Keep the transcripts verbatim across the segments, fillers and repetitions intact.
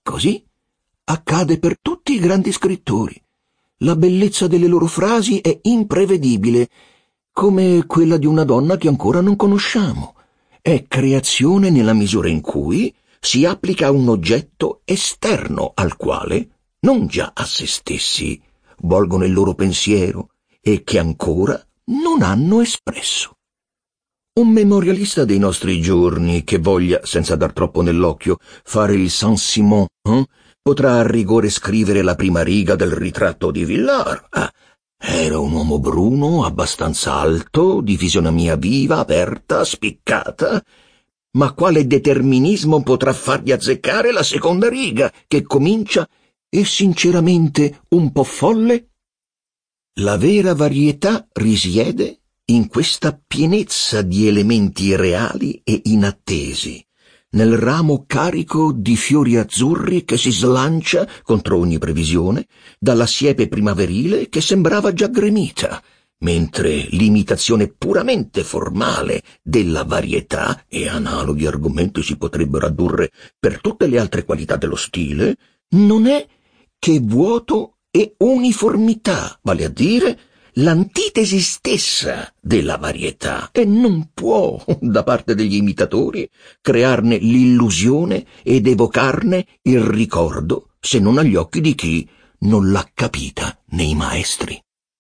Così accade per tutti i grandi scrittori. La bellezza delle loro frasi è imprevedibile, come quella di una donna che ancora non conosciamo. È creazione nella misura in cui si applica a un oggetto esterno al quale, non già a se stessi, volgono il loro pensiero e che ancora non hanno espresso. Un memorialista dei nostri giorni che voglia, senza dar troppo nell'occhio, fare il Saint-Simon, eh, potrà a rigore scrivere la prima riga del ritratto di Villars. Ah, era un uomo bruno, abbastanza alto, di fisionomia viva, aperta, spiccata. Ma quale determinismo potrà fargli azzeccare la seconda riga, che comincia, e sinceramente un po' folle? La vera varietà risiede in questa pienezza di elementi reali e inattesi, nel ramo carico di fiori azzurri che si slancia, contro ogni previsione, dalla siepe primaverile che sembrava già gremita, mentre l'imitazione puramente formale della varietà, e analoghi argomenti si potrebbero addurre per tutte le altre qualità dello stile, non è che vuoto e uniformità, vale a dire l'antitesi stessa della varietà, e non può, da parte degli imitatori, crearne l'illusione ed evocarne il ricordo, se non agli occhi di chi non l'ha capita nei maestri.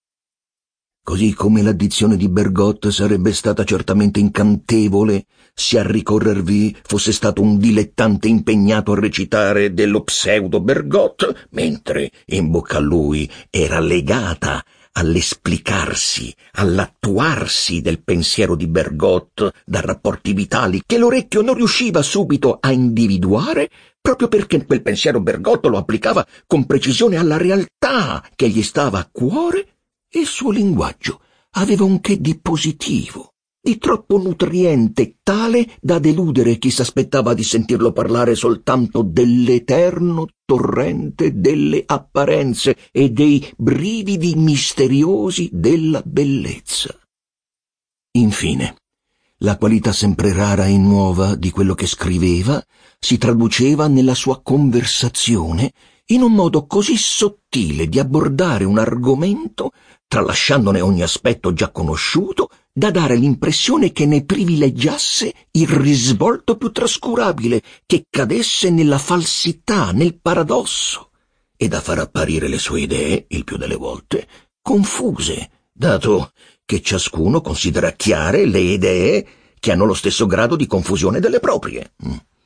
Così come l'addizione di Bergotte sarebbe stata certamente incantevole se a ricorrervi fosse stato un dilettante impegnato a recitare dello pseudo Bergotte, mentre in bocca a lui era legata all'esplicarsi, all'attuarsi del pensiero di Bergotte da rapporti vitali che l'orecchio non riusciva subito a individuare, proprio perché quel pensiero Bergotte lo applicava con precisione alla realtà che gli stava a cuore. Il suo linguaggio aveva un che di positivo, di troppo nutriente, tale da deludere chi s'aspettava di sentirlo parlare soltanto dell'eterno torrente delle apparenze e dei brividi misteriosi della bellezza. Infine, la qualità sempre rara e nuova di quello che scriveva si traduceva nella sua conversazione in un modo così sottile di abbordare un argomento, tralasciandone ogni aspetto già conosciuto, da dare l'impressione che ne privilegiasse il risvolto più trascurabile, che cadesse nella falsità, nel paradosso, e da far apparire le sue idee, il più delle volte, confuse, dato che ciascuno considera chiare le idee che hanno lo stesso grado di confusione delle proprie.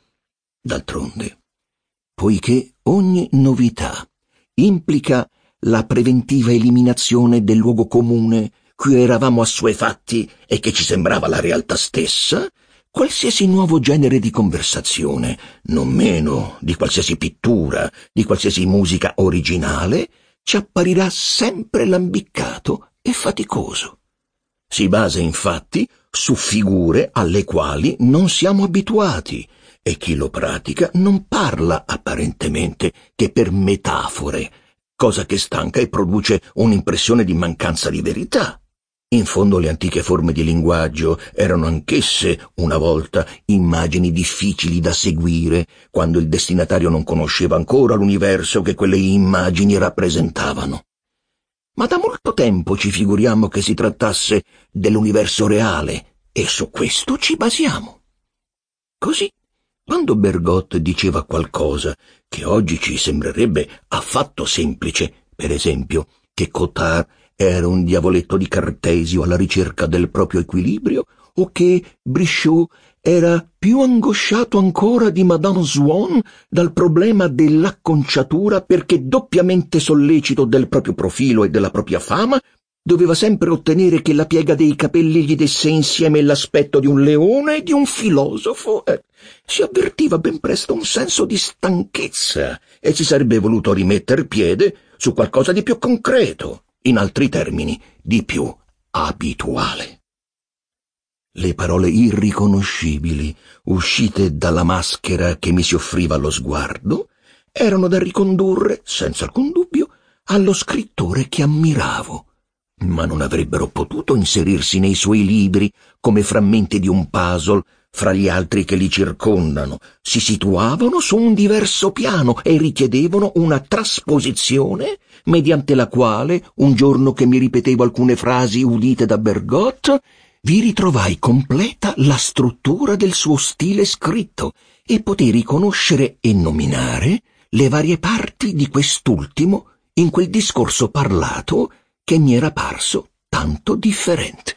D'altronde, poiché ogni novità implica la preventiva eliminazione del luogo comune cui eravamo assuefatti e che ci sembrava la realtà stessa, qualsiasi nuovo genere di conversazione, non meno di qualsiasi pittura, di qualsiasi musica originale, ci apparirà sempre lambiccato e faticoso. Si basa infatti su figure alle quali non siamo abituati, e chi lo pratica non parla apparentemente che per metafore, cosa che stanca e produce un'impressione di mancanza di verità. In fondo le antiche forme di linguaggio erano anch'esse, una volta, immagini difficili da seguire, quando il destinatario non conosceva ancora l'universo che quelle immagini rappresentavano. Ma da molto tempo ci figuriamo che si trattasse dell'universo reale, e su questo ci basiamo. Così, quando Bergotte diceva qualcosa che oggi ci sembrerebbe affatto semplice, per esempio, che Cottard era un diavoletto di Cartesio alla ricerca del proprio equilibrio, o che Brichot era più angosciato ancora di Madame Swann dal problema dell'acconciatura perché, doppiamente sollecito del proprio profilo e della propria fama, doveva sempre ottenere che la piega dei capelli gli desse insieme l'aspetto di un leone e di un filosofo. Eh, si avvertiva ben presto un senso di stanchezza e si sarebbe voluto rimetter piede su qualcosa di più concreto, in altri termini, di più abituale. Le parole irriconoscibili, uscite dalla maschera che mi si offriva allo sguardo, erano da ricondurre, senza alcun dubbio, allo scrittore che ammiravo, ma non avrebbero potuto inserirsi nei suoi libri come frammenti di un puzzle fra gli altri che li circondano, si situavano su un diverso piano e richiedevano una trasposizione mediante la quale, un giorno che mi ripetevo alcune frasi udite da Bergotte, vi ritrovai completa la struttura del suo stile scritto e potei riconoscere e nominare le varie parti di quest'ultimo in quel discorso parlato che mi era parso tanto differente.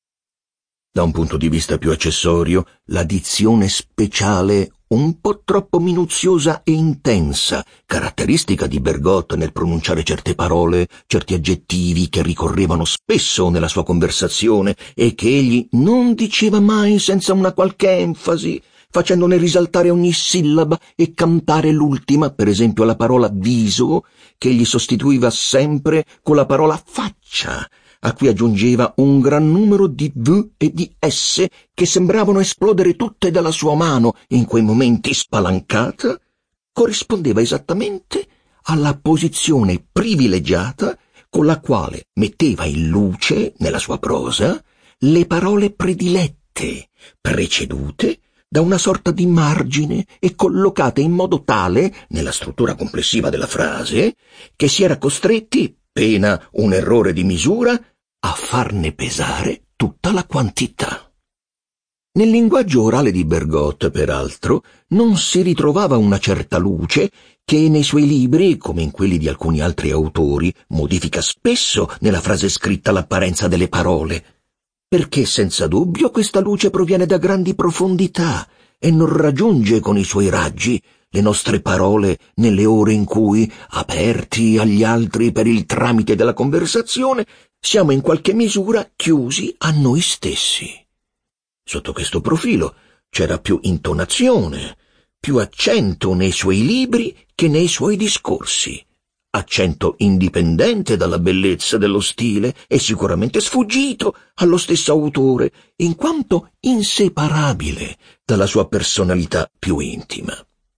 Da un punto di vista più accessorio, la dizione speciale, un po' troppo minuziosa e intensa, caratteristica di Bergotte nel pronunciare certe parole, certi aggettivi che ricorrevano spesso nella sua conversazione e che egli non diceva mai senza una qualche enfasi, facendone risaltare ogni sillaba e cantare l'ultima, per esempio la parola viso, che egli sostituiva sempre con la parola faccia, a cui aggiungeva un gran numero di V e di S che sembravano esplodere tutte dalla sua mano in quei momenti spalancata, corrispondeva esattamente alla posizione privilegiata con la quale metteva in luce, nella sua prosa, le parole predilette, precedute da una sorta di margine e collocate in modo tale, nella struttura complessiva della frase, che si era costretti, pena un errore di misura, a farne pesare tutta la quantità. Nel linguaggio orale di Bergotte, peraltro, non si ritrovava una certa luce che nei suoi libri, come in quelli di alcuni altri autori, modifica spesso nella frase scritta l'apparenza delle parole, perché senza dubbio questa luce proviene da grandi profondità e non raggiunge con i suoi raggi le nostre parole nelle ore in cui, aperti agli altri per il tramite della conversazione, siamo in qualche misura chiusi a noi stessi. Sotto questo profilo c'era più intonazione, più accento nei suoi libri che nei suoi discorsi, accento indipendente dalla bellezza dello stile e sicuramente sfuggito allo stesso autore, in quanto inseparabile dalla sua personalità più intima.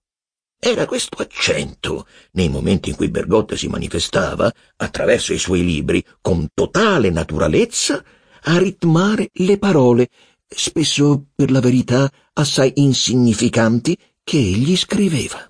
Era questo accento, nei momenti in cui Bergotte si manifestava, attraverso i suoi libri, con totale naturalezza, a ritmare le parole, spesso, per la verità, assai insignificanti, che egli scriveva.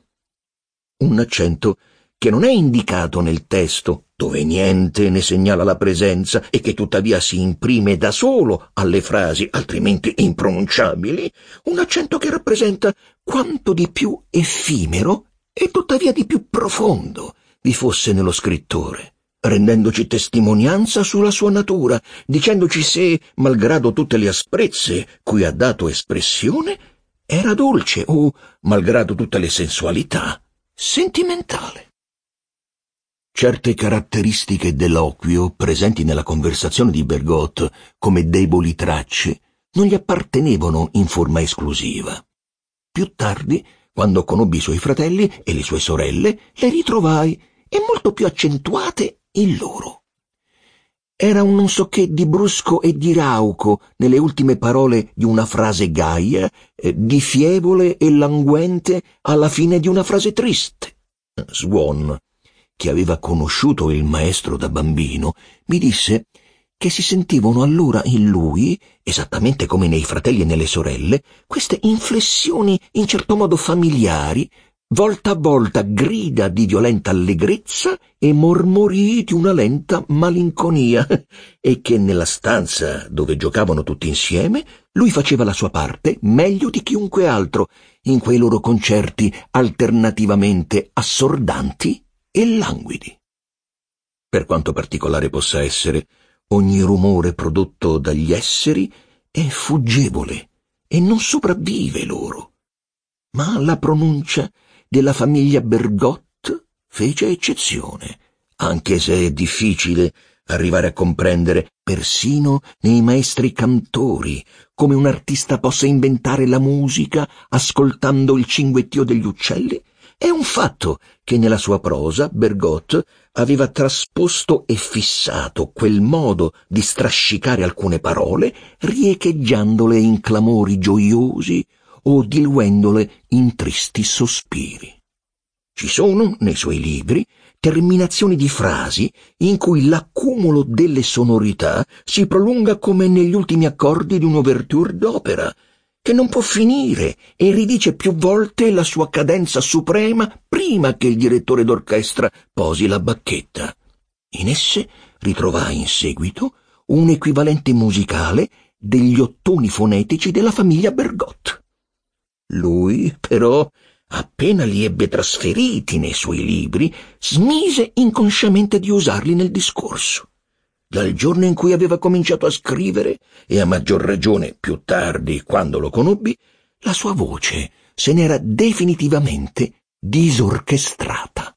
Un accento che non è indicato nel testo, dove niente ne segnala la presenza e che tuttavia si imprime da solo alle frasi altrimenti impronunciabili, un accento che rappresenta quanto di più effimero e tuttavia di più profondo vi fosse nello scrittore, rendendoci testimonianza sulla sua natura, dicendoci se, malgrado tutte le asprezze cui ha dato espressione, era dolce o, malgrado tutte le sensualità, sentimentale. Certe caratteristiche d'eloquio presenti nella conversazione di Bergotte come deboli tracce non gli appartenevano in forma esclusiva. Più tardi, quando conobbi i suoi fratelli e le sue sorelle, le ritrovai e molto più accentuate in loro. Era un non so che di brusco e di rauco nelle ultime parole di una frase gaia, eh, di fievole e languente alla fine di una frase triste. Swan, che aveva conosciuto il maestro da bambino, mi disse che si sentivano allora in lui, esattamente come nei fratelli e nelle sorelle, queste inflessioni in certo modo familiari, volta a volta grida di violenta allegrezza e mormorii di una lenta malinconia, e che nella stanza dove giocavano tutti insieme lui faceva la sua parte meglio di chiunque altro in quei loro concerti alternativamente assordanti e languidi. Per quanto particolare possa essere, ogni rumore prodotto dagli esseri è fuggevole e non sopravvive loro. Ma la pronuncia della famiglia Bergotte fece eccezione, anche se è difficile arrivare a comprendere persino nei maestri cantori come un artista possa inventare la musica ascoltando il cinguettio degli uccelli. È un fatto che nella sua prosa Bergotte aveva trasposto e fissato quel modo di strascicare alcune parole, riecheggiandole in clamori gioiosi o diluendole in tristi sospiri. Ci sono, nei suoi libri, terminazioni di frasi in cui l'accumulo delle sonorità si prolunga come negli ultimi accordi di un'ouverture d'opera, che non può finire e ridice più volte la sua cadenza suprema prima che il direttore d'orchestra posi la bacchetta. In esse ritrovai in seguito un equivalente musicale degli ottoni fonetici della famiglia Bergotte. Lui, però, appena li ebbe trasferiti nei suoi libri, smise inconsciamente di usarli nel discorso. Dal giorno in cui aveva cominciato a scrivere, e a maggior ragione più tardi quando lo conobbi, la sua voce se n'era definitivamente disorchestrata.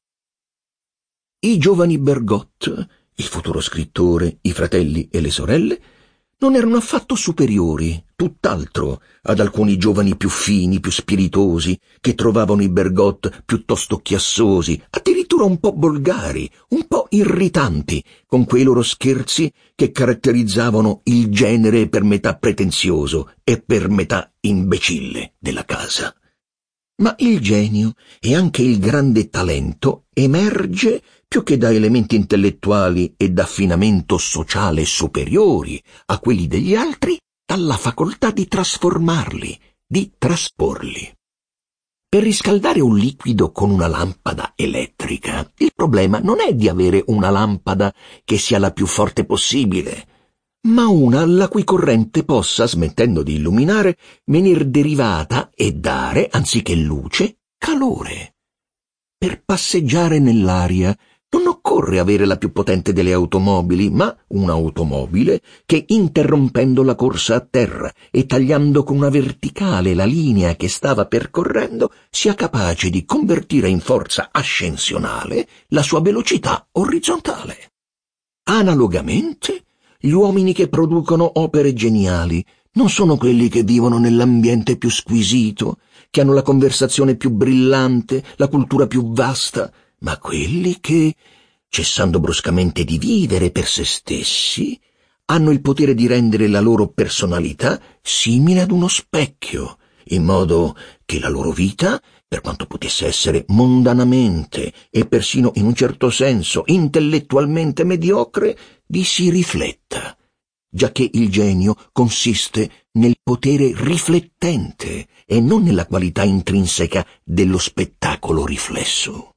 I giovani Bergotte, il futuro scrittore, i fratelli e le sorelle, non erano affatto superiori, tutt'altro, ad alcuni giovani più fini, più spiritosi, che trovavano i Bergotte piuttosto chiassosi, addirittura un po' volgari, un po' irritanti, con quei loro scherzi che caratterizzavano il genere per metà pretenzioso e per metà imbecille della casa. Ma il genio e anche il grande talento emerge più che da elementi intellettuali e d'affinamento sociale superiori a quelli degli altri, dalla facoltà di trasformarli, di trasporli. Per riscaldare un liquido con una lampada elettrica, il problema non è di avere una lampada che sia la più forte possibile, ma una la cui corrente possa, smettendo di illuminare, venir derivata e dare, anziché luce, calore. Per passeggiare nell'aria non occorre avere la più potente delle automobili, ma un'automobile che, interrompendo la corsa a terra e tagliando con una verticale la linea che stava percorrendo, sia capace di convertire in forza ascensionale la sua velocità orizzontale. Analogamente, gli uomini che producono opere geniali non sono quelli che vivono nell'ambiente più squisito, che hanno la conversazione più brillante, la cultura più vasta, ma quelli che, cessando bruscamente di vivere per se stessi, hanno il potere di rendere la loro personalità simile ad uno specchio, in modo che la loro vita, per quanto potesse essere mondanamente e persino in un certo senso intellettualmente mediocre, vi si rifletta, giacché il genio consiste nel potere riflettente e non nella qualità intrinseca dello spettacolo riflesso.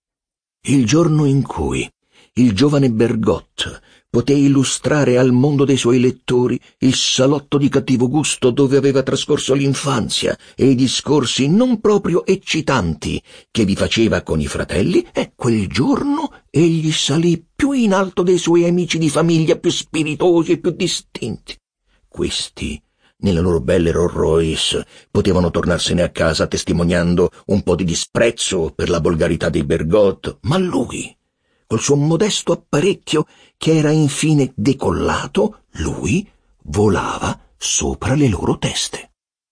Il giorno in cui il giovane Bergotte poté illustrare al mondo dei suoi lettori il salotto di cattivo gusto dove aveva trascorso l'infanzia e i discorsi non proprio eccitanti che vi faceva con i fratelli, e quel giorno egli salì più in alto dei suoi amici di famiglia più spiritosi e più distinti. Questi, nella loro belle Rolls Royce, potevano tornarsene a casa testimoniando un po' di disprezzo per la volgarità dei Bergotte, ma lui, col suo modesto apparecchio che era infine decollato, lui volava sopra le loro teste.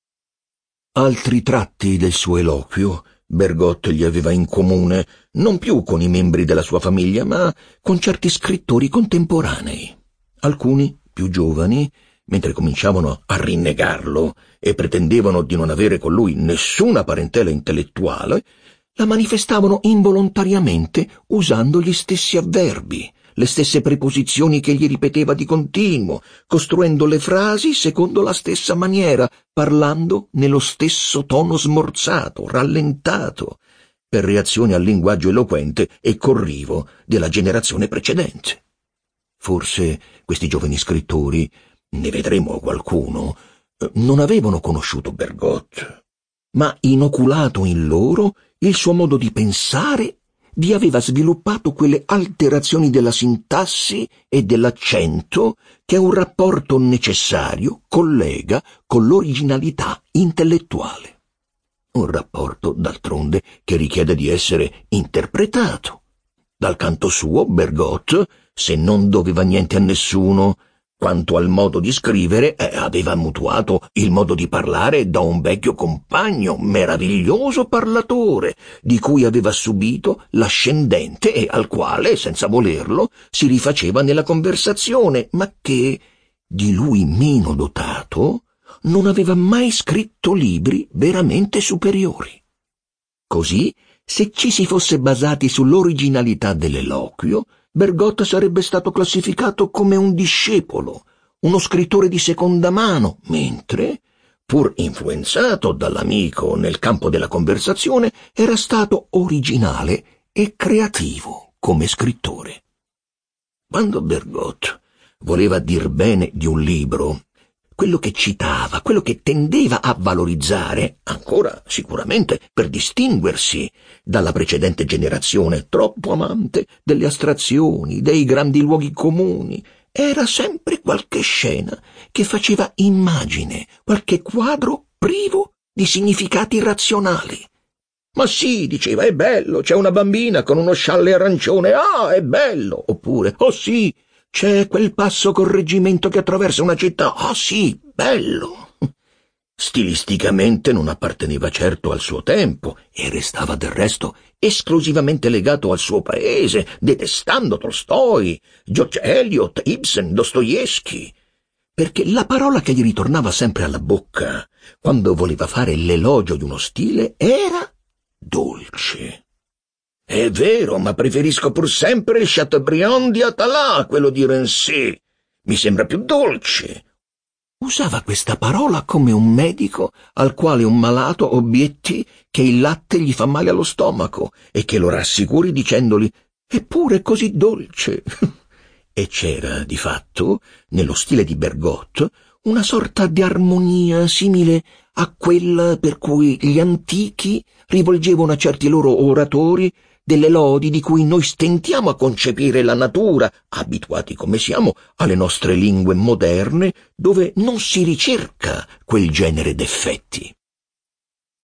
Altri tratti del suo eloquio Bergotte gli aveva in comune, non più con i membri della sua famiglia, ma con certi scrittori contemporanei. Alcuni, più giovani, mentre cominciavano a rinnegarlo e pretendevano di non avere con lui nessuna parentela intellettuale, la manifestavano involontariamente usando gli stessi avverbi, le stesse preposizioni che gli ripeteva di continuo, costruendo le frasi secondo la stessa maniera, parlando nello stesso tono smorzato, rallentato, per reazione al linguaggio eloquente e corrivo della generazione precedente. Forse questi giovani scrittori, ne vedremo qualcuno, non avevano conosciuto Bergotte, ma inoculato in loro il suo modo di pensare vi aveva sviluppato quelle alterazioni della sintassi e dell'accento che un rapporto necessario collega con l'originalità intellettuale. Un rapporto, d'altronde, che richiede di essere interpretato. Dal canto suo, Bergotte, se non doveva niente a nessuno, quanto al modo di scrivere, eh, aveva mutuato il modo di parlare da un vecchio compagno, meraviglioso parlatore, di cui aveva subito l'ascendente e al quale, senza volerlo, si rifaceva nella conversazione, ma che, di lui meno dotato, non aveva mai scritto libri veramente superiori. Così, se ci si fosse basati sull'originalità dell'eloquio, Bergotte sarebbe stato classificato come un discepolo, uno scrittore di seconda mano, mentre, pur influenzato dall'amico nel campo della conversazione, era stato originale e creativo come scrittore. Quando Bergotte voleva dir bene di un libro, quello che citava, quello che tendeva a valorizzare, ancora sicuramente per distinguersi dalla precedente generazione troppo amante delle astrazioni, dei grandi luoghi comuni, era sempre qualche scena che faceva immagine, qualche quadro privo di significati razionali. «Ma sì», diceva, «è bello, c'è una bambina con uno scialle arancione, ah, è bello!» Oppure «Oh sì, c'è quel passo correggimento che attraversa una città, ah sì, bello!» Stilisticamente non apparteneva certo al suo tempo e restava del resto esclusivamente legato al suo paese, detestando Tolstoi, George Eliot, Ibsen, Dostoevsky, perché la parola che gli ritornava sempre alla bocca quando voleva fare l'elogio di uno stile era dolce. «È vero, ma preferisco pur sempre il Chateaubriand di Atala a quello di Renzi. Mi sembra più dolce». Usava questa parola come un medico al quale un malato obietti che il latte gli fa male allo stomaco e che lo rassicuri dicendogli «Eppure è così dolce». E c'era, di fatto, nello stile di Bergotte, una sorta di armonia simile a quella per cui gli antichi rivolgevano a certi loro oratori delle lodi di cui noi stentiamo a concepire la natura, abituati come siamo alle nostre lingue moderne, dove non si ricerca quel genere d'effetti.